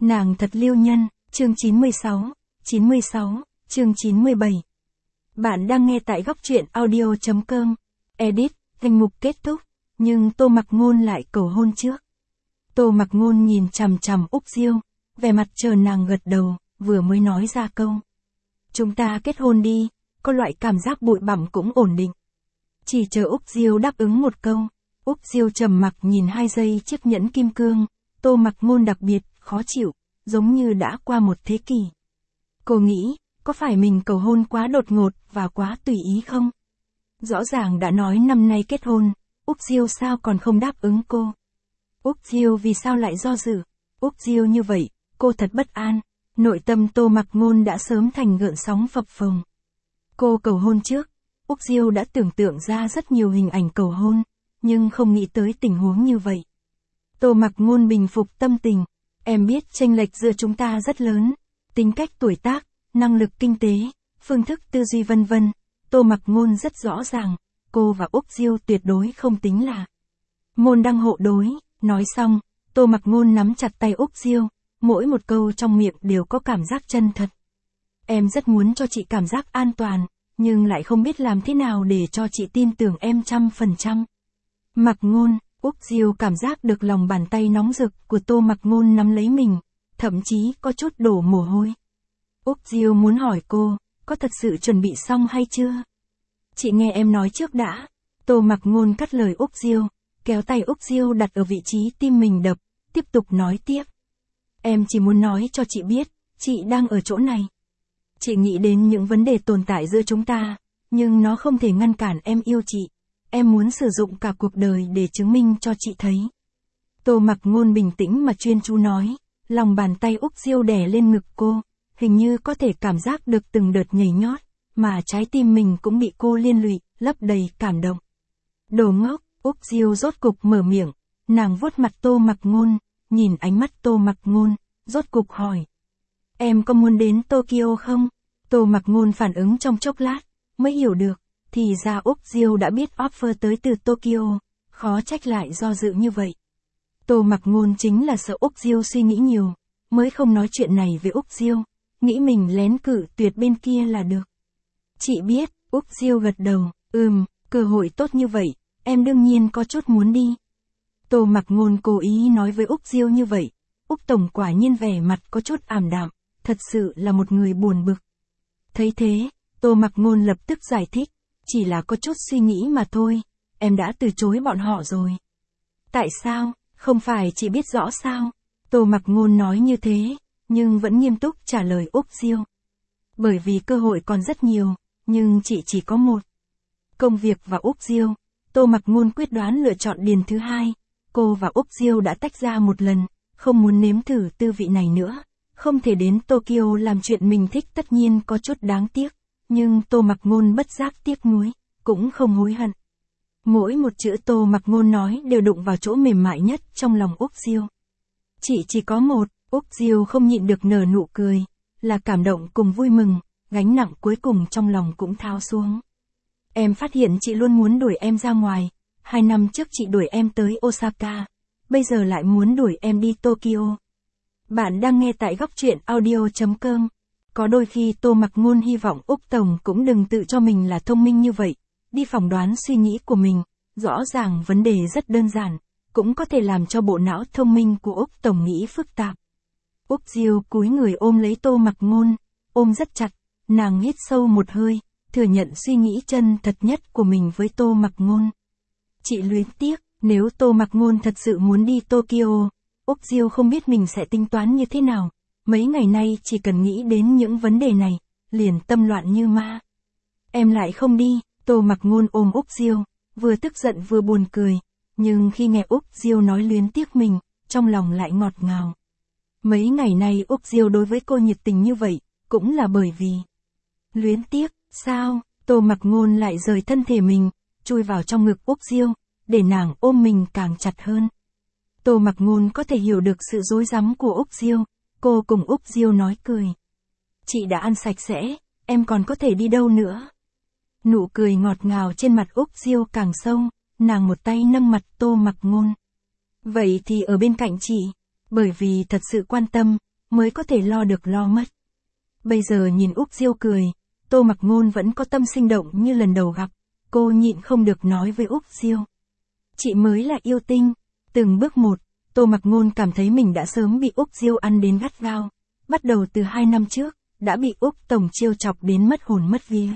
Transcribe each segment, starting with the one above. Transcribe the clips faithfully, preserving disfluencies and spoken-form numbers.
Nàng thật liêu nhân, chương chín mươi sáu, chín mươi sáu, chương chín mươi bảy. Bạn đang nghe tại góc truyện audio chấm com. Edit, danh mục kết thúc, nhưng Tô Mặc Ngôn lại cầu hôn trước. Tô Mặc Ngôn nhìn chằm chằm Úc Diêu, vẻ mặt chờ nàng gật đầu, vừa mới nói ra câu. Chúng ta kết hôn đi, có loại cảm giác bụi bặm cũng ổn định. Chỉ chờ Úc Diêu đáp ứng một câu, Úc Diêu trầm mặc nhìn hai giây chiếc nhẫn kim cương, Tô Mặc Ngôn đặc biệt, khó chịu, giống như đã qua một thế kỷ. Cô nghĩ, có phải mình cầu hôn quá đột ngột và quá tùy ý không? Rõ ràng đã nói năm nay kết hôn, Úc Diêu sao còn không đáp ứng cô? Úc Diêu vì sao lại do dự? Úc Diêu như vậy, cô thật bất an, nội tâm Tô Mặc Ngôn đã sớm thành gợn sóng phập phồng. Cô cầu hôn trước, Úc Diêu đã tưởng tượng ra rất nhiều hình ảnh cầu hôn, nhưng không nghĩ tới tình huống như vậy. Tô Mặc Ngôn bình phục tâm tình, em biết chênh lệch giữa chúng ta rất lớn, tính cách tuổi tác, năng lực kinh tế, phương thức tư duy vân vân. Tô Mặc Ngôn rất rõ ràng, cô và Úc Diêu tuyệt đối không tính là môn đăng hộ đối. Nói xong, Tô Mặc Ngôn nắm chặt tay Úc Diêu, mỗi một câu trong miệng đều có cảm giác chân thật. Em rất muốn cho chị cảm giác an toàn, nhưng lại không biết làm thế nào để cho chị tin tưởng em trăm phần trăm. Mặc Ngôn, Úc Diêu cảm giác được lòng bàn tay nóng rực của Tô Mặc Ngôn nắm lấy mình, thậm chí có chút đổ mồ hôi. Úc Diêu muốn hỏi cô, có thật sự chuẩn bị xong hay chưa? Chị nghe em nói trước đã. Tô Mặc Ngôn cắt lời Úc Diêu, kéo tay Úc Diêu đặt ở vị trí tim mình đập, tiếp tục nói tiếp. Em chỉ muốn nói cho chị biết, chị đang ở chỗ này. Chị nghĩ đến những vấn đề tồn tại giữa chúng ta, nhưng nó không thể ngăn cản em yêu chị. Em muốn sử dụng cả cuộc đời để chứng minh cho chị thấy. Tô Mặc Ngôn bình tĩnh mà chuyên chú nói, lòng bàn tay Úc Diêu đè lên ngực cô, hình như có thể cảm giác được từng đợt nhảy nhót, mà trái tim mình cũng bị cô liên lụy, lấp đầy cảm động. Đồ ngốc, Úc Diêu rốt cục mở miệng, nàng vuốt mặt Tô Mặc Ngôn, nhìn ánh mắt Tô Mặc Ngôn, rốt cục hỏi. Em có muốn đến Tokyo không? Tô Mặc Ngôn phản ứng trong chốc lát, mới hiểu được, thì ra Úc Diêu đã biết offer tới từ Tokyo, khó trách lại do dự như vậy. Tô Mặc Ngôn chính là sợ Úc Diêu suy nghĩ nhiều, mới không nói chuyện này với Úc Diêu, nghĩ mình lén cử tuyệt bên kia là được. Chị biết, Úc Diêu gật đầu, ừm, cơ hội tốt như vậy, em đương nhiên có chút muốn đi. Tô Mặc Ngôn cố ý nói với Úc Diêu như vậy, Úc Tổng quả nhiên vẻ mặt có chút ảm đạm, thật sự là một người buồn bực. Thấy thế, Tô Mặc Ngôn lập tức giải thích, chỉ là có chút suy nghĩ mà thôi, em đã từ chối bọn họ rồi. Tại sao, không phải chị biết rõ sao? Tô Mặc Ngôn nói như thế, nhưng vẫn nghiêm túc trả lời Úc Diêu. Bởi vì cơ hội còn rất nhiều, nhưng chị chỉ có một. Công việc và Úc Diêu, Tô Mặc Ngôn quyết đoán lựa chọn điền thứ hai, cô và Úc Diêu đã tách ra một lần, không muốn nếm thử tư vị này nữa. Không thể đến Tokyo làm chuyện mình thích tất nhiên có chút đáng tiếc, nhưng Tô Mặc Ngôn bất giác tiếc nuối, cũng không hối hận. Mỗi một chữ Tô Mặc Ngôn nói đều đụng vào chỗ mềm mại nhất trong lòng Úc Diêu. Chị chỉ có một, Úc Diêu không nhịn được nở nụ cười, là cảm động cùng vui mừng, gánh nặng cuối cùng trong lòng cũng tháo xuống. Em phát hiện chị luôn muốn đuổi em ra ngoài, hai năm trước chị đuổi em tới Osaka, bây giờ lại muốn đuổi em đi Tokyo. Bạn đang nghe tại góc truyện audio chấm com. Có đôi khi Tô Mặc Ngôn hy vọng Úc Tổng cũng đừng tự cho mình là thông minh như vậy, đi phỏng đoán suy nghĩ của mình, rõ ràng vấn đề rất đơn giản, cũng có thể làm cho bộ não thông minh của Úc Tổng nghĩ phức tạp. Úc Diêu cúi người ôm lấy Tô Mặc Ngôn, ôm rất chặt, nàng hít sâu một hơi, thừa nhận suy nghĩ chân thật nhất của mình với Tô Mặc Ngôn. Chị luyến tiếc, nếu Tô Mặc Ngôn thật sự muốn đi Tokyo, Úc Diêu không biết mình sẽ tính toán như thế nào, mấy ngày nay chỉ cần nghĩ đến những vấn đề này, liền tâm loạn như ma. Em lại không đi, Tô Mặc Ngôn ôm Úc Diêu, vừa tức giận vừa buồn cười, nhưng khi nghe Úc Diêu nói luyến tiếc mình, trong lòng lại ngọt ngào. Mấy ngày nay Úc Diêu đối với cô nhiệt tình như vậy, cũng là bởi vì luyến tiếc, sao? Tô Mặc Ngôn lại rời thân thể mình, chui vào trong ngực Úc Diêu, để nàng ôm mình càng chặt hơn. Tô Mặc Ngôn có thể hiểu được sự rối rắm của Úc Diêu, cô cùng Úc Diêu nói cười. Chị đã ăn sạch sẽ, em còn có thể đi đâu nữa? Nụ cười ngọt ngào trên mặt Úc Diêu càng sâu, nàng một tay nâng mặt Tô Mặc Ngôn. Vậy thì ở bên cạnh chị, bởi vì thật sự quan tâm, mới có thể lo được lo mất. Bây giờ nhìn Úc Diêu cười, Tô Mặc Ngôn vẫn có tâm sinh động như lần đầu gặp, cô nhịn không được nói với Úc Diêu. Chị mới là yêu tinh. Từng bước một, Tô Mặc Ngôn cảm thấy mình đã sớm bị Úc Diêu ăn đến gắt gao, bắt đầu từ hai năm trước, đã bị Úc Tổng trêu chọc đến mất hồn mất vía.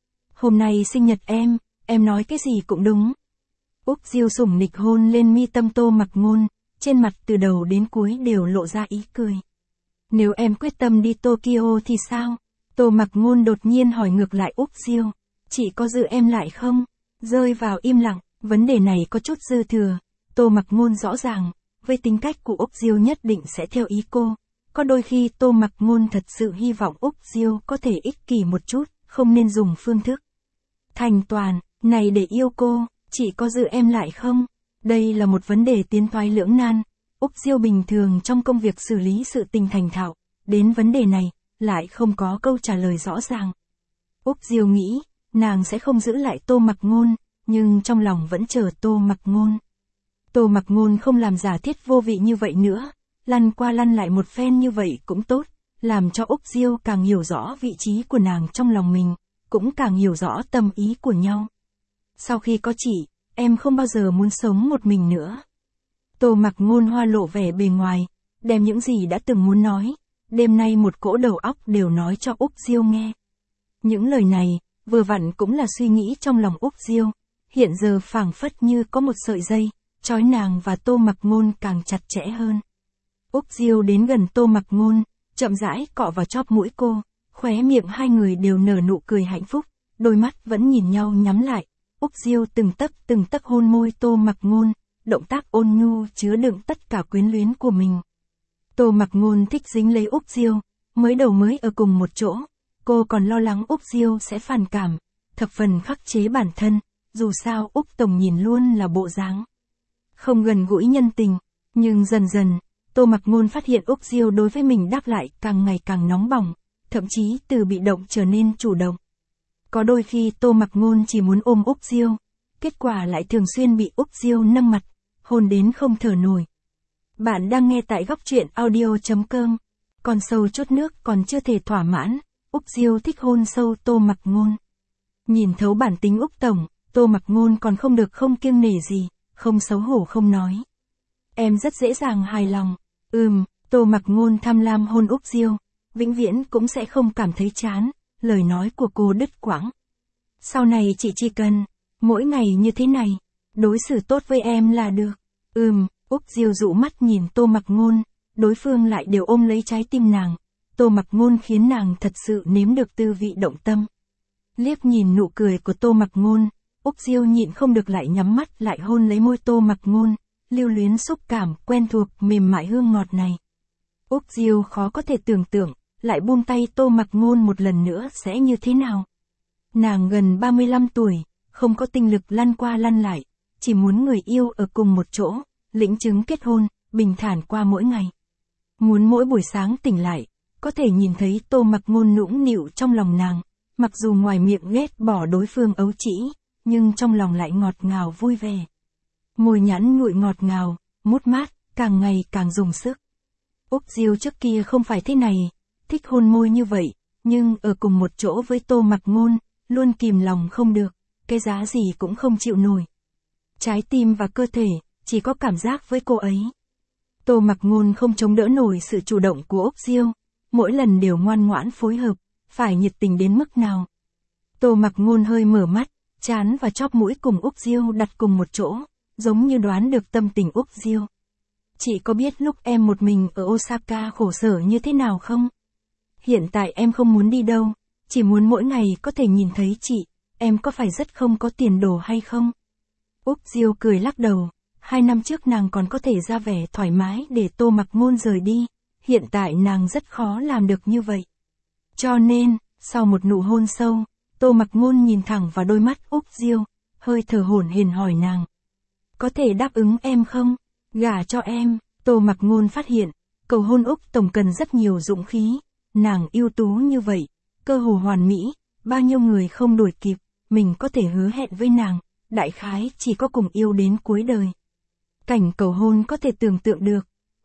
Hôm nay sinh nhật em, em nói cái gì cũng đúng. Úc Diêu sủng nịch hôn lên mi tâm Tô Mặc Ngôn, trên mặt từ đầu đến cuối đều lộ ra ý cười. Nếu em quyết tâm đi Tokyo thì sao? Tô Mặc Ngôn đột nhiên hỏi ngược lại Úc Diêu. Chị có giữ em lại không? Rơi vào im lặng, vấn đề này có chút dư thừa. Tô Mặc Ngôn rõ ràng, với tính cách của Úc Diêu nhất định sẽ theo ý cô. Có đôi khi Tô Mặc Ngôn thật sự hy vọng Úc Diêu có thể ích kỷ một chút, không nên dùng phương thức thành toàn này để yêu cô. Chị có giữ em lại không? Đây là một vấn đề tiến thoái lưỡng nan. Úc Diêu bình thường trong công việc xử lý sự tình thành thạo, đến vấn đề này, lại không có câu trả lời rõ ràng. Úc Diêu nghĩ, nàng sẽ không giữ lại Tô Mặc Ngôn, nhưng trong lòng vẫn chờ Tô Mặc Ngôn. Tô Mặc Ngôn không làm giả thiết vô vị như vậy nữa, lăn qua lăn lại một phen như vậy cũng tốt, làm cho Úc Diêu càng hiểu rõ vị trí của nàng trong lòng mình, cũng càng hiểu rõ tâm ý của nhau. Sau khi có chị, em không bao giờ muốn sống một mình nữa. Tô Mặc Ngôn hoa lộ vẻ bề ngoài, đem những gì đã từng muốn nói, đêm nay một cỗ đầu óc đều nói cho Úc Diêu nghe. Những lời này, vừa vặn cũng là suy nghĩ trong lòng Úc Diêu, hiện giờ phảng phất như có một sợi dây, trói nàng và Tô Mặc Ngôn càng chặt chẽ hơn. Úc Diêu đến gần Tô Mặc Ngôn, chậm rãi cọ vào chóp mũi cô, khóe miệng hai người đều nở nụ cười hạnh phúc, đôi mắt vẫn nhìn nhau nhắm lại. Úc Diêu từng tấc từng tấc hôn môi Tô Mặc Ngôn, động tác ôn nhu chứa đựng tất cả quyến luyến của mình. Tô Mặc Ngôn thích dính lấy Úc Diêu, mới đầu mới ở cùng một chỗ, cô còn lo lắng Úc Diêu sẽ phản cảm, thập phần khắc chế bản thân, dù sao Úc Tổng nhìn luôn là bộ dáng không gần gũi nhân tình, nhưng dần dần, Tô Mặc Ngôn phát hiện Úc Diêu đối với mình đáp lại càng ngày càng nóng bỏng, thậm chí từ bị động trở nên chủ động. Có đôi khi Tô Mặc Ngôn chỉ muốn ôm Úc Diêu, kết quả lại thường xuyên bị Úc Diêu nâng mặt, hôn đến không thở nổi. Bạn đang nghe tại góc truyện audio chấm com. Còn sâu chút nước còn chưa thể thỏa mãn, Úc Diêu thích hôn sâu Tô Mặc Ngôn. Nhìn thấu bản tính Úc Tổng, Tô Mặc Ngôn còn không được không kiêng nể gì, không xấu hổ không nói. Em rất dễ dàng hài lòng. Ừm, Tô Mặc Ngôn tham lam hôn Úc Diêu, vĩnh viễn cũng sẽ không cảm thấy chán, lời nói của cô đứt quãng. Sau này chị chỉ cần, mỗi ngày như thế này, đối xử tốt với em là được. Ừm, Úc Diêu dụ mắt nhìn Tô Mặc Ngôn, đối phương lại đều ôm lấy trái tim nàng. Tô Mặc Ngôn khiến nàng thật sự nếm được tư vị động tâm. Liếc nhìn nụ cười của Tô Mặc Ngôn, Úc Diêu nhịn không được lại nhắm mắt lại hôn lấy môi Tô Mặc Ngôn, lưu luyến xúc cảm quen thuộc mềm mại hương ngọt này. Úc Diêu khó có thể tưởng tượng, lại buông tay Tô Mặc Ngôn một lần nữa sẽ như thế nào. Nàng gần ba mươi lăm tuổi, không có tinh lực lăn qua lăn lại, chỉ muốn người yêu ở cùng một chỗ, lĩnh chứng kết hôn, bình thản qua mỗi ngày. Muốn mỗi buổi sáng tỉnh lại, có thể nhìn thấy Tô Mặc Ngôn nũng nịu trong lòng nàng, mặc dù ngoài miệng ghét bỏ đối phương ấu trĩ, nhưng trong lòng lại ngọt ngào vui vẻ. Môi nhẵn nguội ngọt ngào, mút mát, càng ngày càng dùng sức. Úc Diêu trước kia không phải thế này, thích hôn môi như vậy, nhưng ở cùng một chỗ với Tô Mặc Ngôn, luôn kìm lòng không được, cái giá gì cũng không chịu nổi. Trái tim và cơ thể, chỉ có cảm giác với cô ấy. Tô Mặc Ngôn không chống đỡ nổi sự chủ động của Úc Diêu, mỗi lần đều ngoan ngoãn phối hợp, phải nhiệt tình đến mức nào. Tô Mặc Ngôn hơi mở mắt, trán và chóp mũi cùng Úc Diêu đặt cùng một chỗ, giống như đoán được tâm tình Úc Diêu. Chị có biết lúc em một mình ở Osaka khổ sở như thế nào không? Hiện tại em không muốn đi đâu, chỉ muốn mỗi ngày có thể nhìn thấy chị, em có phải rất không có tiền đồ hay không? Úc Diêu cười lắc đầu, hai năm trước nàng còn có thể ra vẻ thoải mái để Tô Mặc Ngôn rời đi, hiện tại nàng rất khó làm được như vậy. Cho nên, sau một nụ hôn sâu, Tô Mặc Ngôn nhìn thẳng vào đôi mắt Úc Diêu, hơi thở hổn hển hỏi nàng. Có thể đáp ứng em không? Gả cho em. Tô Mặc Ngôn phát hiện, cầu hôn Úc Tổng cần rất nhiều dũng khí, nàng ưu tú như vậy, cơ hồ hoàn mỹ, bao nhiêu người không đuổi kịp, mình có thể hứa hẹn với nàng, đại khái chỉ có cùng yêu đến cuối đời. Cảnh cầu hôn có thể tưởng tượng được,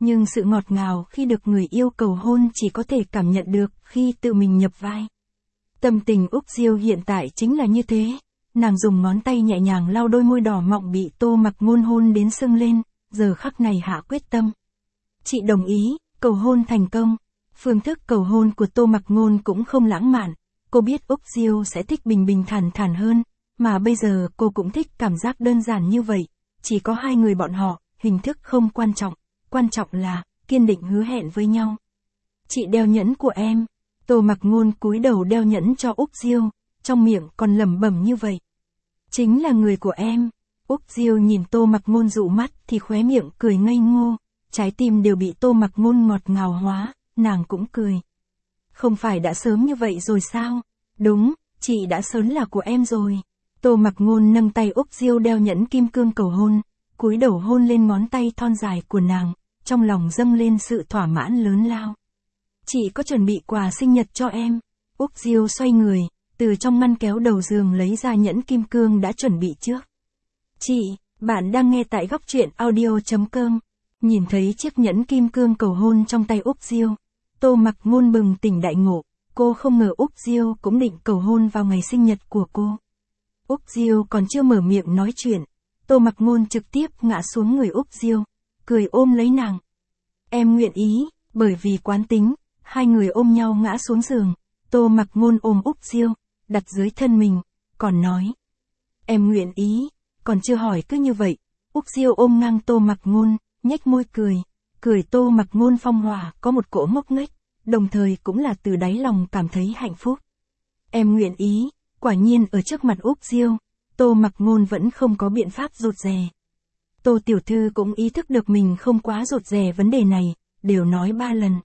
Nhưng sự ngọt ngào khi được người yêu cầu hôn chỉ có thể cảm nhận được khi tự mình nhập vai. Tâm tình Úc Diêu hiện tại chính là như thế. Nàng dùng ngón tay nhẹ nhàng lau đôi môi đỏ mọng bị Tô Mặc Ngôn hôn đến sưng lên, giờ khắc này hạ quyết tâm. Chị đồng ý, cầu hôn thành công. Phương thức cầu hôn của Tô Mặc Ngôn cũng không lãng mạn. Cô biết Úc Diêu sẽ thích bình bình thản thản hơn, mà bây giờ cô cũng thích cảm giác đơn giản như vậy. Chỉ có hai người bọn họ, hình thức không quan trọng, quan trọng là kiên định hứa hẹn với nhau. Chị đeo nhẫn của em. Tô Mặc Ngôn cúi đầu đeo nhẫn cho Úc Diêu, trong miệng còn lẩm bẩm như vậy. Chính là người của em. Úc Diêu nhìn Tô Mặc Ngôn dụ mắt thì khóe miệng cười ngây ngô, trái tim đều bị Tô Mặc Ngôn ngọt ngào hóa, nàng cũng cười. Không phải đã sớm như vậy rồi sao? Đúng, chị đã sớm là của em rồi. Tô Mặc Ngôn nâng tay Úc Diêu đeo nhẫn kim cương cầu hôn, cúi đầu hôn lên ngón tay thon dài của nàng, trong lòng dâng lên sự thỏa mãn lớn lao. Chị có chuẩn bị quà sinh nhật cho em. Úc Diêu xoay người, từ trong ngăn kéo đầu giường lấy ra nhẫn kim cương đã chuẩn bị trước. Chị, bạn đang nghe tại góc truyện audio chấm com. Nhìn thấy chiếc nhẫn kim cương cầu hôn trong tay Úc Diêu, Tô Mặc Ngôn bừng tỉnh đại ngộ, cô không ngờ Úc Diêu cũng định cầu hôn vào ngày sinh nhật của cô. Úc Diêu còn chưa mở miệng nói chuyện, Tô Mặc Ngôn trực tiếp ngã xuống người Úc Diêu, cười ôm lấy nàng. Em nguyện ý, bởi vì quán tính, hai người ôm nhau ngã xuống giường, Tô Mặc Ngôn ôm Úc Diêu, đặt dưới thân mình, còn nói. Em nguyện ý, còn chưa hỏi cứ như vậy, Úc Diêu ôm ngang Tô Mặc Ngôn, nhếch môi cười, cười Tô Mặc Ngôn phong hòa có một cỗ ngốc nghếch, đồng thời cũng là từ đáy lòng cảm thấy hạnh phúc. Em nguyện ý, quả nhiên ở trước mặt Úc Diêu, Tô Mặc Ngôn vẫn không có biện pháp rụt rè. Tô tiểu thư cũng ý thức được mình không quá rụt rè vấn đề này, đều nói ba lần.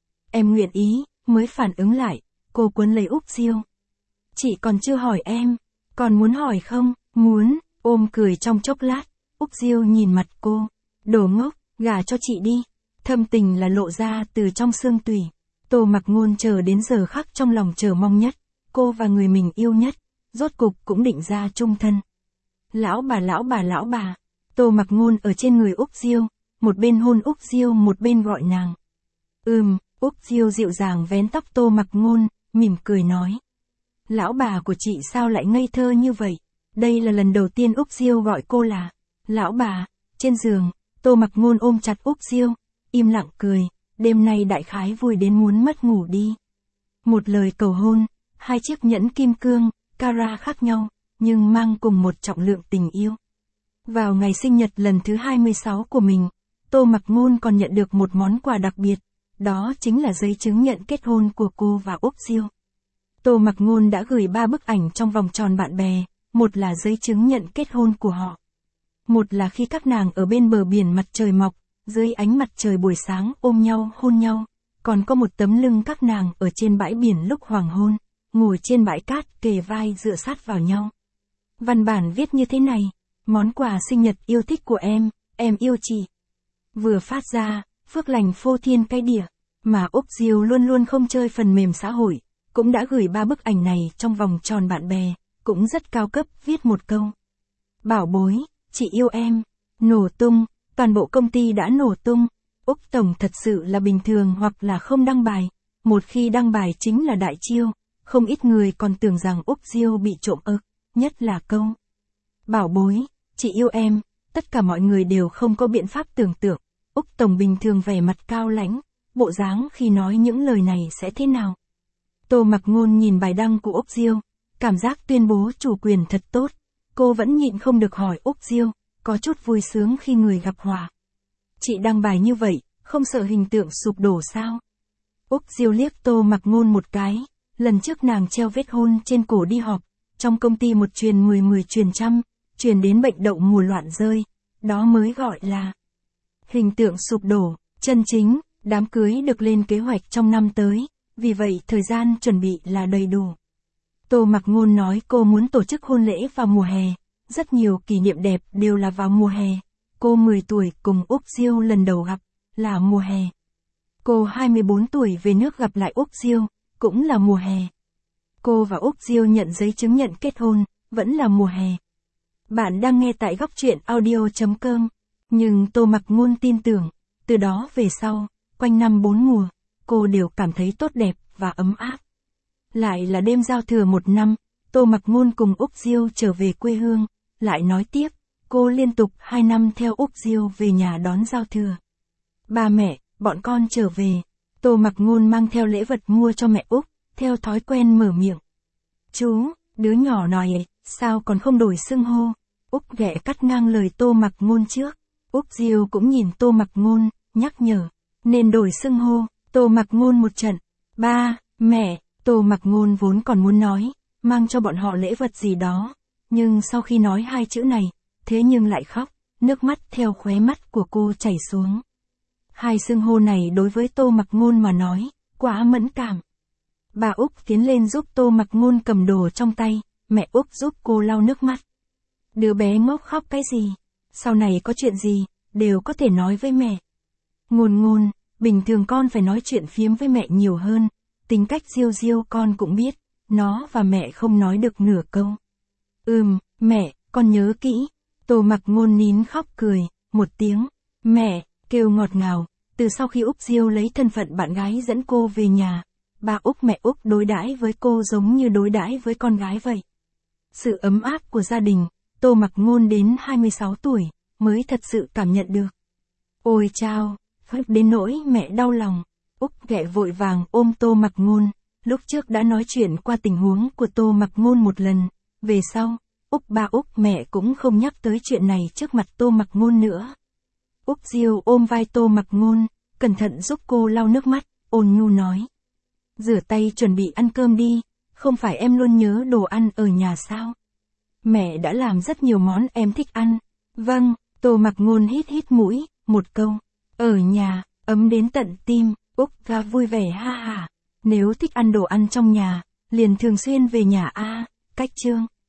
Em nguyện ý, mới phản ứng lại, cô quấn lấy Úc Diêu. Chị còn chưa hỏi em, còn muốn hỏi không? Muốn, ôm cười trong chốc lát, Úc Diêu nhìn mặt cô, đồ ngốc, gả cho chị đi. Thâm tình là lộ ra từ trong xương tủy. Tô Mặc Ngôn chờ đến giờ khắc trong lòng chờ mong nhất, cô và người mình yêu nhất, rốt cục cũng định ra chung thân. Lão bà lão bà lão bà, Tô Mặc Ngôn ở trên người Úc Diêu, một bên hôn Úc Diêu một bên gọi nàng. Ừm, Úc Diêu dịu dàng vén tóc Tô Mặc Ngôn, mỉm cười nói. Lão bà của chị sao lại ngây thơ như vậy? Đây là lần đầu tiên Úc Diêu gọi cô là lão bà. Trên giường, Tô Mặc Ngôn ôm chặt Úc Diêu, im lặng cười, đêm nay đại khái vui đến muốn mất ngủ đi. Một lời cầu hôn, hai chiếc nhẫn kim cương, carat khác nhau, nhưng mang cùng một trọng lượng tình yêu. Vào ngày sinh nhật lần thứ hai mươi sáu của mình, Tô Mặc Ngôn còn nhận được một món quà đặc biệt, đó chính là giấy chứng nhận kết hôn của cô và Úc Diêu. Tô Mặc Ngôn đã gửi ba bức ảnh trong vòng tròn bạn bè, một là giấy chứng nhận kết hôn của họ. Một là khi các nàng ở bên bờ biển mặt trời mọc, dưới ánh mặt trời buổi sáng ôm nhau hôn nhau, còn có một tấm lưng các nàng ở trên bãi biển lúc hoàng hôn, ngồi trên bãi cát kề vai dựa sát vào nhau. Văn bản viết như thế này, món quà sinh nhật yêu thích của em, em yêu chị. Vừa phát ra, phước lành phô thiên cái đỉa, mà Úc Diêu luôn luôn không chơi phần mềm xã hội, cũng đã gửi ba bức ảnh này trong vòng tròn bạn bè, cũng rất cao cấp, viết một câu. Bảo bối, chị yêu em. Nổ tung, toàn bộ công ty đã nổ tung. Úc Tổng thật sự là bình thường hoặc là không đăng bài. Một khi đăng bài chính là đại chiêu, không ít người còn tưởng rằng Úc Diêu bị trộm ức, nhất là câu. Bảo bối, chị yêu em, tất cả mọi người đều không có biện pháp tưởng tượng. Úc Tổng bình thường vẻ mặt cao lãnh, bộ dáng khi nói những lời này sẽ thế nào. Tô Mặc Ngôn nhìn bài đăng của Úc Diêu, cảm giác tuyên bố chủ quyền thật tốt. Cô vẫn nhịn không được hỏi Úc Diêu, có chút vui sướng khi người gặp họa. Chị đăng bài như vậy, không sợ hình tượng sụp đổ sao? Úc Diêu liếc Tô Mặc Ngôn một cái, lần trước nàng treo vết hôn trên cổ đi họp, trong công ty một truyền mười mười truyền trăm, truyền đến bệnh đậu mùa loạn rơi, đó mới gọi là hình tượng sụp đổ, chân chính, đám cưới được lên kế hoạch trong năm tới, vì vậy thời gian chuẩn bị là đầy đủ. Tô Mặc Ngôn nói cô muốn tổ chức hôn lễ vào mùa hè, rất nhiều kỷ niệm đẹp đều là vào mùa hè. Cô mười tuổi cùng Úc Diêu lần đầu gặp, là mùa hè. Cô hai mươi bốn tuổi về nước gặp lại Úc Diêu, cũng là mùa hè. Cô và Úc Diêu nhận giấy chứng nhận kết hôn, vẫn là mùa hè. Bạn đang nghe tại góc truyện audio chấm com, nhưng Tô Mặc Ngôn tin tưởng, Từ đó về sau, quanh năm bốn mùa, cô đều cảm thấy tốt đẹp và ấm áp. Lại là đêm giao thừa một năm, Tô Mặc Ngôn cùng Úc Diêu trở về quê hương, lại nói tiếp, cô liên tục hai năm theo Úc Diêu về nhà đón giao thừa. Ba mẹ, bọn con trở về. Tô Mặc Ngôn mang theo lễ vật mua cho mẹ Úc, theo thói quen mở miệng. Chú, đứa nhỏ nói, sao còn không đổi xưng hô? Úc ghẻ cắt ngang lời Tô Mặc Ngôn trước. Úc Diêu cũng nhìn Tô Mặc Ngôn, nhắc nhở, nên đổi xưng hô. Tô Mặc Ngôn một trận. Ba, mẹ, Tô Mặc Ngôn vốn còn muốn nói, mang cho bọn họ lễ vật gì đó, nhưng sau khi nói hai chữ này, thế nhưng lại khóc, nước mắt theo khóe mắt của cô chảy xuống. Hai xưng hô này đối với Tô Mặc Ngôn mà nói, quá mẫn cảm. Bà Úc tiến lên giúp Tô Mặc Ngôn cầm đồ trong tay, mẹ Úc giúp cô lau nước mắt. Đứa bé ngốc khóc cái gì? Sau này có chuyện gì, đều có thể nói với mẹ. Ngôn Ngôn, bình thường con phải nói chuyện phiếm với mẹ nhiều hơn, tính cách Diêu Diêu con cũng biết, nó và mẹ không nói được nửa câu. Ừm, mẹ, con nhớ kỹ. Tô Mặc Ngôn nín khóc cười, một tiếng, mẹ, kêu ngọt ngào. Từ sau khi Úc Diêu lấy thân phận bạn gái dẫn cô về nhà, ba Úc mẹ Úc đối đãi với cô giống như đối đãi với con gái vậy. Sự ấm áp của gia đình, Tô Mặc Ngôn đến hai mươi sáu tuổi, mới thật sự cảm nhận được. Ôi chao, phức đến nỗi mẹ đau lòng. Úc ghẻ vội vàng ôm Tô Mặc Ngôn, lúc trước đã nói chuyện qua tình huống của Tô Mặc Ngôn một lần, về sau, Úc ba Úc mẹ cũng không nhắc tới chuyện này trước mặt Tô Mặc Ngôn nữa. Úc Diêu ôm vai Tô Mặc Ngôn, cẩn thận giúp cô lau nước mắt, ôn nhu nói. Rửa tay chuẩn bị ăn cơm đi, không phải em luôn nhớ đồ ăn ở nhà sao? Mẹ đã làm rất nhiều món em thích ăn. Vâng, Tô Mặc Ngôn hít hít mũi, một câu. Ở nhà, ấm đến tận tim, Úc ga vui vẻ ha hả. Nếu thích ăn đồ ăn trong nhà, liền thường xuyên về nhà a, cách chương.